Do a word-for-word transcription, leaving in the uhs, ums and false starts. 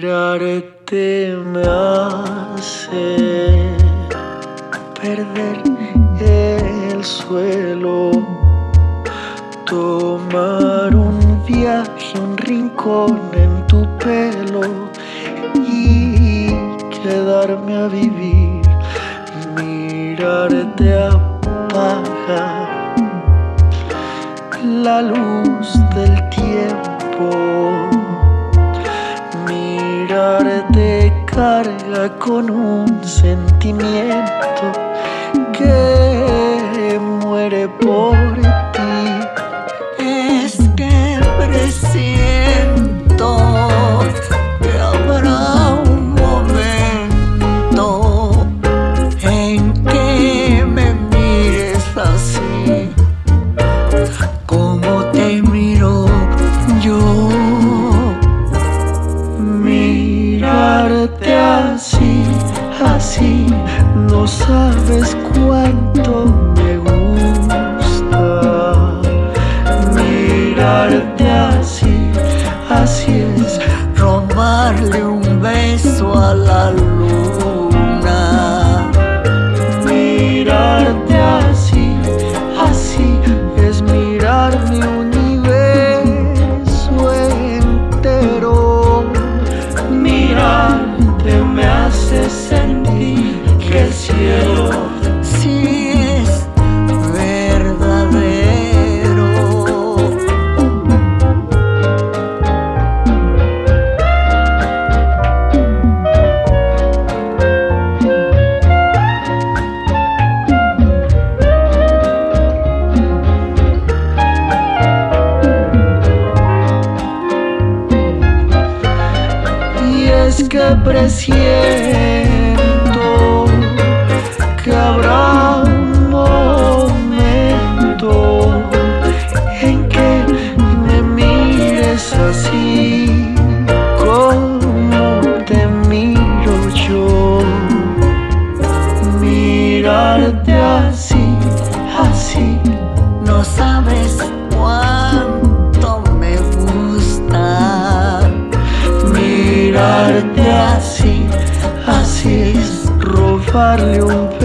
Mirarte me hace perder el suelo, tomar un viaje, un rincón en tu pelo y quedarme a vivir. Mirarte apaga la luz del tiempo, mirarte carga con un sentimiento que muere por ti. Es que presiento que habrá un momento en que me mires así como te miro yo. Mirarte así, así, no sabes cuánto me gusta. Mirarte así, así es robarle un beso a la luna. Mirarte así, así es mirar mi universo entero. Mirarte me hace sentir que el cielo sí es verdadero. Y es que presiento que habrá un momento en que me mires así como te miro yo. Mirarte así, así, No sabes cuánto me gusta. mirarte así, así es robarle un